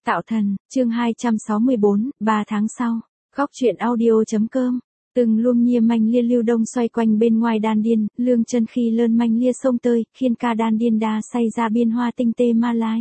Tạo thần, chương 264, 3 tháng sau. Góc truyện audio.com. Từng luồng nhia manh lia lưu đông xoay quanh bên ngoài đan điền, lương chân khi lơn manh lia sông tơi, khiên ca đan điền đà say ra biên hoa tinh tê ma lai.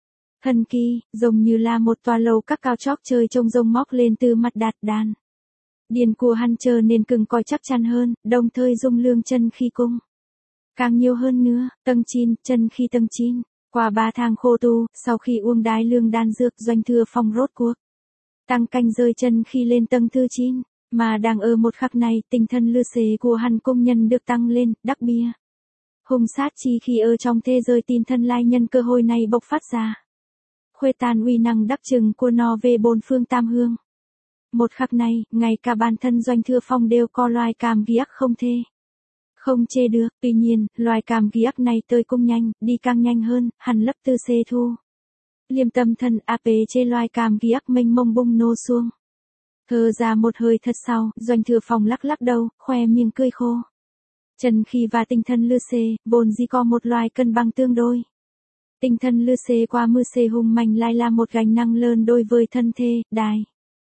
Hân kỳ, giống như là một tòa lầu các cao chóp chơi trông rông móc lên từ mặt đạt đàn. Điền của hắn chờ nên cứng coi chắc chắn hơn, đồng thời dung lương chân khi cung. Càng nhiều hơn nữa, tầng chín, chân khi tầng chín. Qua 3 tháng khô tu, sau khi uống đái lương đan dược Doanh Thừa Phong rốt cuộc tăng canh rơi chân khi lên tầng thứ 9, mà đang ở một khắc này tinh thần lư xế của hắn công nhân được tăng lên, đắc bia. Hùng sát chi khi ở trong thế giới tin thân lai nhân cơ hội này bộc phát ra. Khuê tàn uy năng đắc chừng của nó về bốn phương tam hương. Một khắc này, ngay cả bản thân Doanh Thừa Phong đều có loài cảm giác không thể không chê được, tuy nhiên, loài cảm giác này tới cũng nhanh, đi càng nhanh hơn, hẳn lấp tư xê thu. Liêm tâm thần áp chê loài cảm giác mênh mông bung nô xuông. Thở ra một hơi thật sau, Doanh Thừa Phong lắc lắc đầu, khoe miệng cười khô. Chân khi và tinh thần lư xê, vốn dĩ có một loài cân bằng tương đối. Tinh thần lư xê qua mưa xê hùng mạnh lại là một gánh nặng lớn đối với thân thể, đài.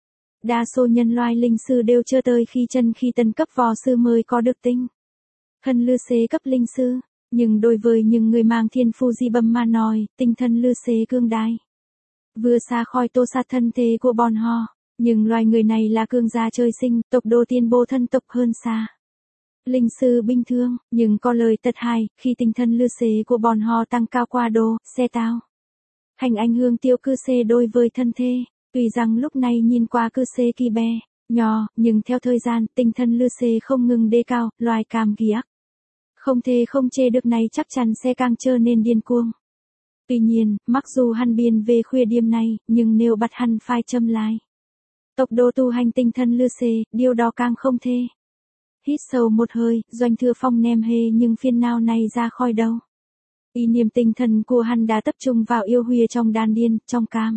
Đa số nhân loài linh sư đều chưa tới khi chân khi tân cấp võ sư mới có được tinh thần lư xê cấp linh sư, nhưng đối với những người mang thiên phú di bẩm mà nói, tinh thần lư xê cương đại. Vừa xa khỏi tô sát thân thế của bọn họ, nhưng loài người này là cương gia trời sinh, tộc độ tiên bố thân tộc hơn xa. Linh sư bình thường, nhưng có lời tật hại, khi tinh thần lư xê của bọn họ tăng cao qua độ, xe tao. Hành ảnh hưởng tiêu cư xê đối với thân thể, tuy rằng lúc này nhìn qua cư xê kỳ bé, nhỏ, nhưng theo thời gian, tinh thần lư xê không ngừng đề cao, loài cảm giác. Không thể không chê được này chắc chắn sẽ càng trở nên điên cuồng. Tuy nhiên, mặc dù hắn biên về khuyết điểm này, nhưng nếu bắt hắn phải châm lại tốc độ tu hành tinh thần lư xê, điều đó càng không thể. Hít sâu một hơi, Doanh Thừa Phong ném hề nhưng phiền não này ra khỏi đầu. Ý niệm tinh thần của hắn đã tập trung vào yêu huya trong đan điền, trong cam.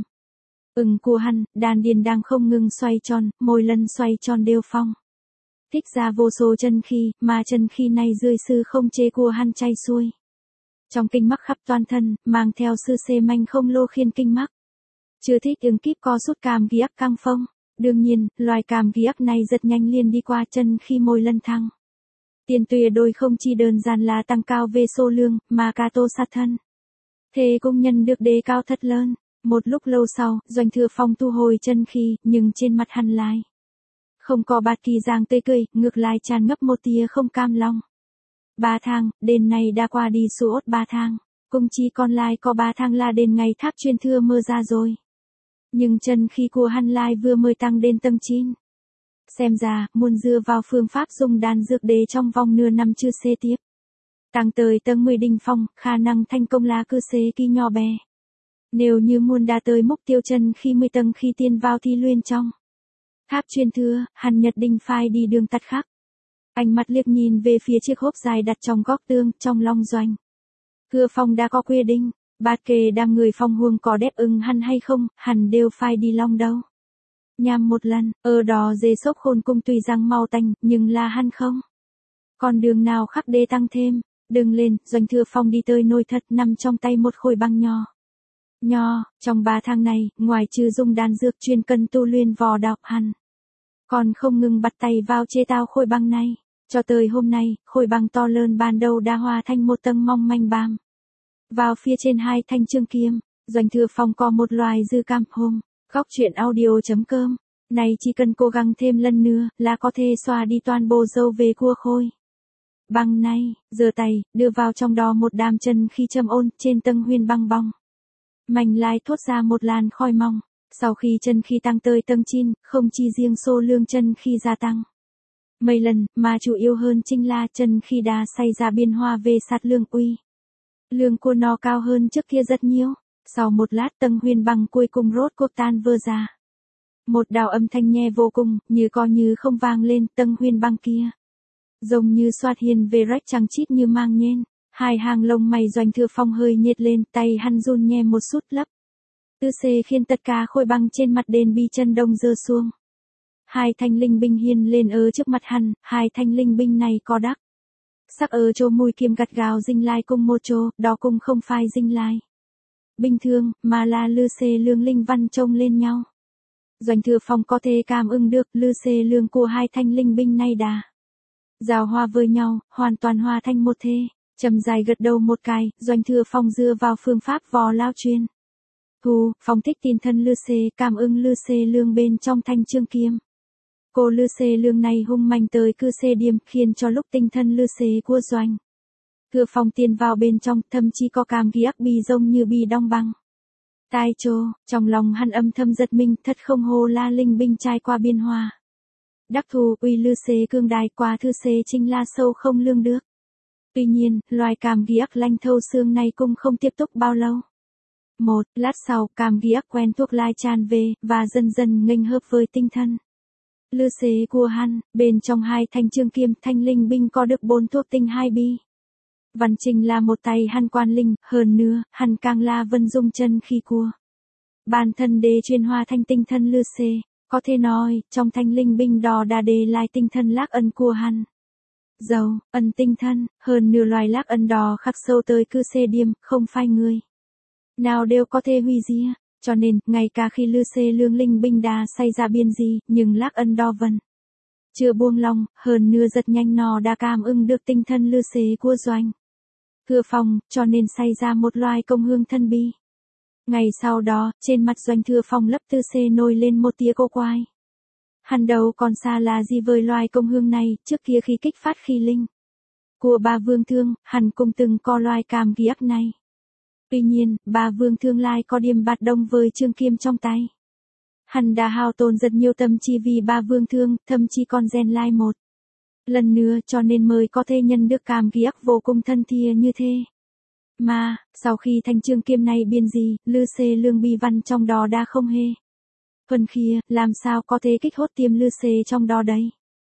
Của hắn, đan điền đang không ngừng xoay tròn, mỗi lần xoay tròn đều phong. Thích ra vô số chân khí, mà chân khí này dưới sự không chế của hắn chay xuôi. Trong kinh mắc khắp toàn thân, mang theo sự xê manh không lô khiên kinh mắc. Chưa thích ứng kíp co rút cảm giác căng phong. Đương nhiên, loài cảm giác này rất nhanh liền đi qua chân khi mỗi lần thăng. Tiền tuyệt đôi không chỉ đơn giản là tăng cao về số lượng, mà cả tô sát thân. Thế công nhân được đề cao thật lớn. Một lúc lâu sau, Doanh Thừa Phong thu hồi chân khí, nhưng trên mặt hắn lại không có bạt kỳ giang tươi cười, ngược lại tràn ngập một tia không cam lòng. 3 tháng, đền này đã qua đi suốt 3 tháng. Cũng chỉ còn lại có 3 tháng là đến ngày tháp truyền thừa mơ ra rồi. Nhưng chân khí của hắn lại vừa mới tăng đến tầng 9. Xem ra, muốn dựa vào phương pháp dùng đan dược để trong vòng nửa năm chưa xê tiếp. Tăng tới tầng 10 đỉnh phong, khả năng thành công là cứ xê kỳ nhỏ bé. Nếu như muốn đạt tới mục tiêu chân khi 10 tầng khi tiên vào thi luyện trong tháp truyền thừa, hắn nhất định phải đi đường tắt khác. Ánh mắt liếc nhìn về phía chiếc hộp dài đặt trong góc tường, trong lòng Doanh Thừa Phong đã có quy định, bát kê đam người phong huông có đáp ứng hắn hay không, hắn đều phải đi long đâu. Nhằm một lần, ở đó dê sốc khôn cung tùy rằng mau tanh, nhưng là hắn không. Còn đường nào khác để tăng thêm, đừng lên, Doanh Thừa Phong đi tới nồi thật nằm trong tay một khối băng nhỏ. Trong 3 tháng này, ngoài trừ dùng đan dược chuyên cần tu luyện võ đạo hắn còn không ngừng bắt tay vào chế tạo khối băng này. Cho tới hôm nay, khối băng to lớn ban đầu đã hòa thành một tầng mong manh bám vào phía trên 2 thanh chương kiếm. Doanh Thừa Phong có một loài dư cảm hôm. Góc truyện audio.com. Này chỉ cần cố gắng thêm lần nữa là có thể xóa đi toàn bộ dấu về của khối băng này. Giơ tay, đưa vào trong đó một đám chân khi châm ôn trên tầng huyền băng bong. Mạnh lại thốt ra một làn khói mỏng. Sau khi chân khí tăng tới tầng 9, không chỉ riêng số lượng chân khí gia tăng mấy lần, mà chủ yếu hơn chính là chân khí đã xảy ra biến hóa về sát lượng uy. Lượng của nó cao hơn trước kia rất nhiều. Sau một lát tầng huyền băng cuối cùng rốt cuộc tan vỡ ra. Một đạo âm thanh nghe vô cùng, như có như không vang lên tầng huyền băng kia. Giống như xoát hiền về rách trắng chít như mang nhên. 2 hàng lông mày Doanh Thừa Phong hơi nhếch lên, tay hắn run nhẹ một chút lấp. Tư xê khiến tất cả khối băng trên mặt đền bi chân đông rơi xuống. 2 thanh linh binh hiền lên ở trước mặt hắn, 2 thanh linh binh này có đắc. Sắc ở chỗ mũi kiếm gắt gao dinh lai cùng một chỗ, đó cũng không phải dinh lai. bình thường, mà là Lư Xê Lương linh văn chông lên nhau. Doanh Thừa Phong có thể cảm ứng được Lư Xê Lương của hai thanh linh binh này đã giao hòa với nhau, hoàn toàn hòa thành một thể. Trầm dài gật đầu một cái, Doanh Thừa Phong dựa vào phương pháp vò lao chuyên. Thu, phong thích tin thân Lư Xê, cảm ứng Lư Xê Lương bên trong thanh chương kiếm. Cô Lư Xê Lương này hung mạnh tới cư xê điểm, khiến cho lúc tinh thân Lư Xê của Doanh Thừa Phong tiến vào bên trong, thậm chí có cảm giác bị giống như bị đong băng. Tai chô, trong lòng hắn âm thầm giật mình, thật không hồ la linh binh trai qua biên hòa. Đắc thù uy Lư Xê cương đài qua thư xê chính là sâu không lương được. Tuy nhiên, loài cảm giác lanh thâu xương này cũng không tiếp tục bao lâu. Một lát sau, cảm giác quen thuộc lại tràn về, và dần dần nghênh hợp với tinh thần Lư Xê của hắn, bên trong hai thanh chương kiếm, thanh linh binh có được 4 thuộc tinh 2 bi. Văn trình là một tay hắn quan linh, hơn nữa, hắn càng là vân dung chân khi cua. Bản thân đế truyền hòa thanh tinh thân Lư Xê, có thể nói, trong thanh linh binh đỏ đã đề lại tinh thần lạc ân của hắn. Dầu, ân tinh thân, hơn nửa loài lạc ân đỏ khắc sâu tới cư xê điểm, không phải người nào đều có thể hủy diệt, cho nên, ngay cả khi Lư Xê Lương linh binh đã xảy ra biên gì, nhưng lạc ân đỏ vẫn chưa buông lòng, hơn nửa rất nhanh nó đã cảm ứng được tinh thần Lư Xê của Doanh Thừa Phong, cho nên xảy ra một loài công hương thân bi. Ngày sau đó, trên mặt Doanh Thừa Phong lấp tư xê nổi lên một tia cô quái. Hắn đầu còn xa là gì với loài công hương này, trước kia khi kích phát khí linh của bà Vương Thương, hắn cũng từng có loài cảm giác này. Tuy nhiên, bà Vương Thương lại có điểm bạt đông với chương kiếm trong tay. Hắn đã hao tổn rất nhiều tâm trí vì bà Vương Thương, thậm chí còn rèn lại một lần nữa, cho nên mới có thể nhận được cảm giác vô cùng thân thiết như thế. Mà, sau khi thanh chương kiếm này biên gì, Lư Xê Lương bi văn trong đó đã không hề phần kia, làm sao có thể kích hốt tiềm Lư Xê trong đó đấy.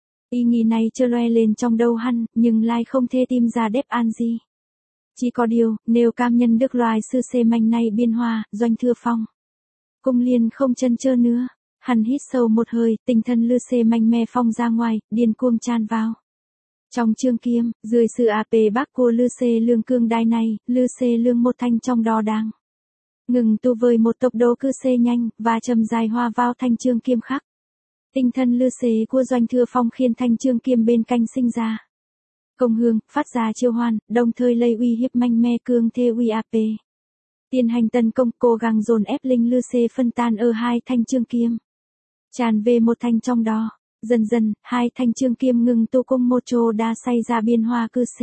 Ý nghĩ này chợt lóe lên trong đầu hắn, nhưng lại không thể tìm ra đáp án gì. Chỉ có điều, nếu cảm nhận được loài sư xê manh này biên hòa, Doanh Thừa Phong cũng liền không chần chờ nữa. Hắn hít sâu một hơi, tinh thần Lư Xê mạnh mẽ phong ra ngoài, điên cuồng tràn vào trong chương kiếm, dưới sự áp bác của Lư Xê Lương cương đai này, Lư Xê Lương một thanh trong đó đang ngừng tụ với một tốc độ cư xê nhanh, và chậm dài hòa vào thanh chương kiếm khác. Tinh thần Lư Xê của Doanh Thừa Phong khiến thanh chương kiếm bên cạnh sinh ra công hương, phát ra chiêu hoàn, đồng thời lấy uy hiếp mạnh mẽ cương thế uy áp. Tiến hành tấn công, cố gắng dồn ép linh Lư Xê phân tan ở hai thanh chương kiếm, tràn về một thanh trong đó. Dần dần, hai thanh chương kiếm ngừng tụ cùng một chỗ đã xảy ra biên hòa cư xê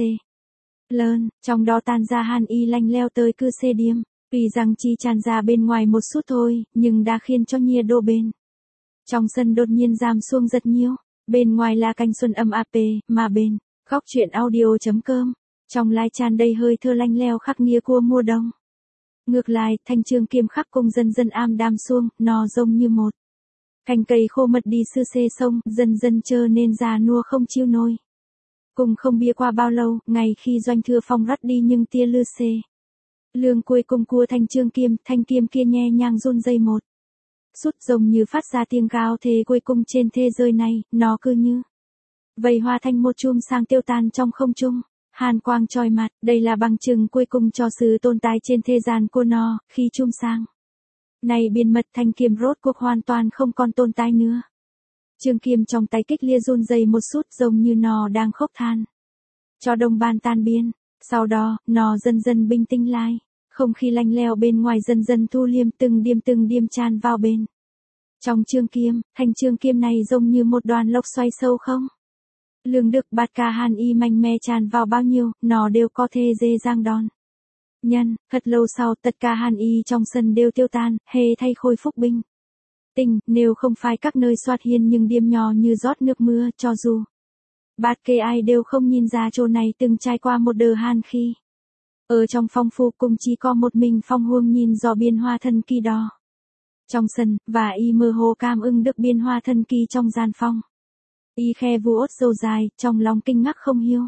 lớn, trong đó tan ra hàn y lanh leo tới cư xê điểm. Tuy rằng chỉ tràn ra bên ngoài một chút thôi, nhưng đã khiến cho nhiệt độ bên trong sân đột nhiên giảm xuống rất nhiều. Bên ngoài là canh xuân ấm áp, mà bên góc truyện audio.com, trong lai tràn đầy hơi thơ lanh leo khắc nghiệt của mùa đông. Ngược lại, thanh chương kiếm khắc cùng dần dần am đam xuông, nó giống như một cành cây khô mật đi sư xê sông, dần dần trở nên già nua không chịu nổi. Cùng không bia qua bao lâu, ngày khi Doanh Thừa Phong rắt đi nhưng tia Lư Xê Lương cuối cùng cua thanh chương kiếm, thanh kiếm kia nhẹ nhàng run rẩy một chút, giống như phát ra tiếng gào thế cuối cùng trên thế giới này, nó cứ như vậy hòa thành một chùm sáng tiêu tan trong không trung. Hàn quang chói mặt, đây là bằng chứng cuối cùng cho sự tồn tại trên thế gian của nó, khi chùm sáng này biến mất, thanh kiếm rốt cuộc hoàn toàn không còn tồn tại nữa. Chương kiếm trong tay kích lia run rẩy một chút, giống như nó đang khóc than cho đồng ban tan biến. Sau đó, nó dần dần bình tĩnh lại, không khí lạnh lẽo bên ngoài dần dần thu liêm, từng điểm tràn vào bên trong chương kiếm. Thanh chương kiếm này giống như một đoàn lốc xoay sâu không lường được, bạt cả hàn y mạnh mẽ tràn vào bao nhiêu, nó đều có thể dễ dàng đón nhân. Thật lâu sau, tất cả hàn y trong sân đều tiêu tan, hễ thay khôi phục bình tĩnh. Nếu không phải các nơi xuất hiện những điểm nhỏ như giọt nước mưa, cho dù bạt kê ai đều không nhìn ra chỗ này từng trải qua một đợt hàn khi ở trong phong phu, cũng chỉ có một mình Phong Huông nhìn rõ biên hoa thần kỳ đó trong sân, và y mơ hồ cảm ứng được biên hoa thần kỳ trong gian phòng. Y khe vuốt râu dài, trong lòng kinh ngạc không hiểu.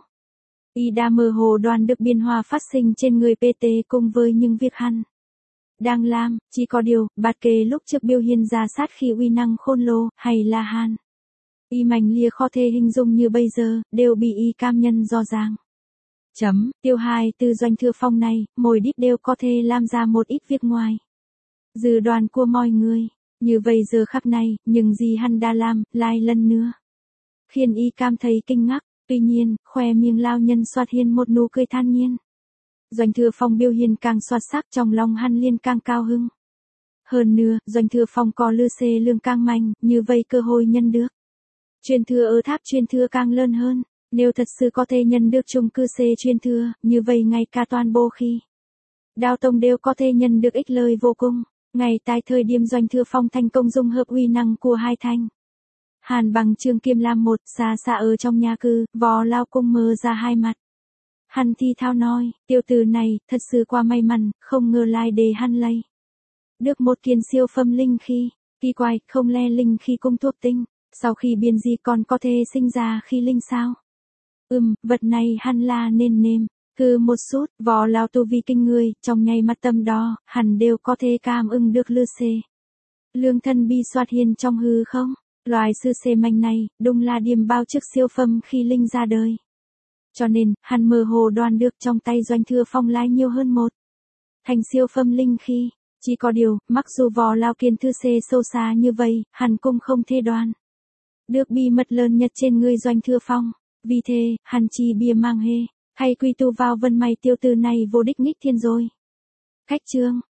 Y đã mơ hồ đoán được biên hoa phát sinh trên người PT cùng với những việc hắn đang làm, chỉ có điều, bạt kê lúc trước biểu hiện ra sát khi uy năng khôn lồ, hay là hàn y mạnh lia khó thể hình dung như bây giờ, đều bị y cảm nhận rõ ràng. Tiêu 2 từ Doanh Thừa Phong này, mỗi đít đều có thể làm ra một ít việc ngoài dự đoán của mọi người. Như vậy giờ khắc này, những gì hắn đã làm, lại lần nữa khiến y cảm thấy kinh ngạc. Tuy nhiên, khoe miệng lão nhân xuất hiện một nụ cười than nhiên. Doanh Thừa Phong biểu hiện càng xuất sắc, trong lòng hắn liền càng cao hứng. Hơn nữa, Doanh Thừa Phong có lư xê lương càng mạnh, như vậy cơ hội nhận được truyền thừa ở tháp truyền thừa càng lớn hơn. Nếu thật sự có thể nhận được chung cư xê truyền thừa, như vậy ngay cả toàn bộ khi Đao Tông đều có thể nhận được ích lợi vô cùng. Ngay tại thời điểm Doanh Thừa Phong thành công dung hợp uy năng của hai thanh Hàn Bằng Trường Kiếm làm một, xa xa ở trong nhà cư, Võ Lao Cung mở ra hai mặt. Hắn thì thao nói, tiểu tử này, thật sự quá may mắn, không ngờ lại để hắn lấy được một kiện siêu phẩm linh khí. Kỳ quái, không lẽ linh khí cung thuộc tinh, sau khi biến dị còn có thể sinh ra khí linh sao? Vật này hắn là nên nêm. Cứ một chút, Võ Lao tu vi kinh người, trong nháy mắt tâm đó, hắn đều có thể cảm ứng được lư xê lương thần bi xuất hiện trong hư không. Loại sư xê mạnh này, đúng là điểm bao trước siêu phẩm khi linh ra đời. Cho nên, hắn mơ hồ đoán được trong tay Doanh Thừa Phong lại nhiều hơn một thành siêu phẩm linh khí. Chỉ có điều, mặc dù Võ Lao kiến thư xê sâu xa như vậy, hắn cũng không thể đoán được bí mật lớn nhất trên người Doanh Thừa Phong. Vì thế, hắn chỉ bìa mang hê, hay quy tụ vào vận may tiêu tử này vô đích nghịch thiên rồi. Khách chương